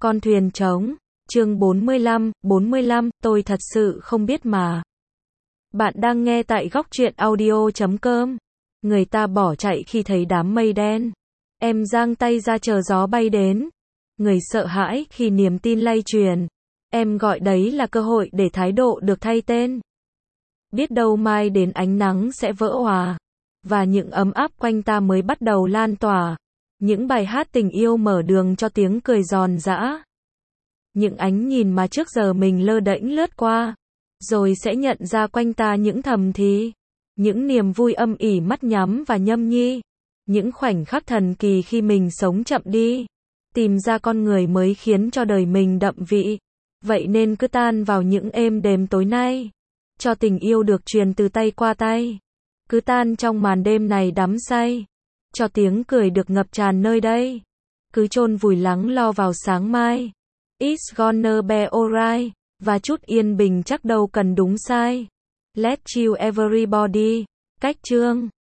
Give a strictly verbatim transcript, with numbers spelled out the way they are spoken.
Con thuyền trống, chương bốn mươi lăm, bốn mươi lăm, tôi thật sự không biết mà. Bạn đang nghe tại góc truyện audio chấm com. Người ta bỏ chạy khi thấy đám mây đen. Em giang tay ra chờ gió bay đến. Người sợ hãi khi niềm tin lay truyền. Em gọi đấy là cơ hội để thái độ được thay tên. Biết đâu mai đến ánh nắng sẽ vỡ òa. Và những ấm áp quanh ta mới bắt đầu lan tỏa. Những bài hát tình yêu mở đường cho tiếng cười giòn giã. Những ánh nhìn mà trước giờ mình lơ đễnh lướt qua. Rồi sẽ nhận ra quanh ta những thầm thì. Những niềm vui âm ỉ mắt nhắm và nhâm nhi. Những khoảnh khắc thần kỳ khi mình sống chậm đi. Tìm ra con người mới khiến cho đời mình đậm vị. Vậy nên cứ tan vào những êm đềm tối nay. Cho tình yêu được truyền từ tay qua tay. Cứ tan trong màn đêm này đắm say. Cho tiếng cười được ngập tràn nơi đây. Cứ chôn vùi lắng lo vào sáng mai. It's gonna be alright. Và chút yên bình chắc đâu cần đúng sai. Let's chill everybody. Cách chương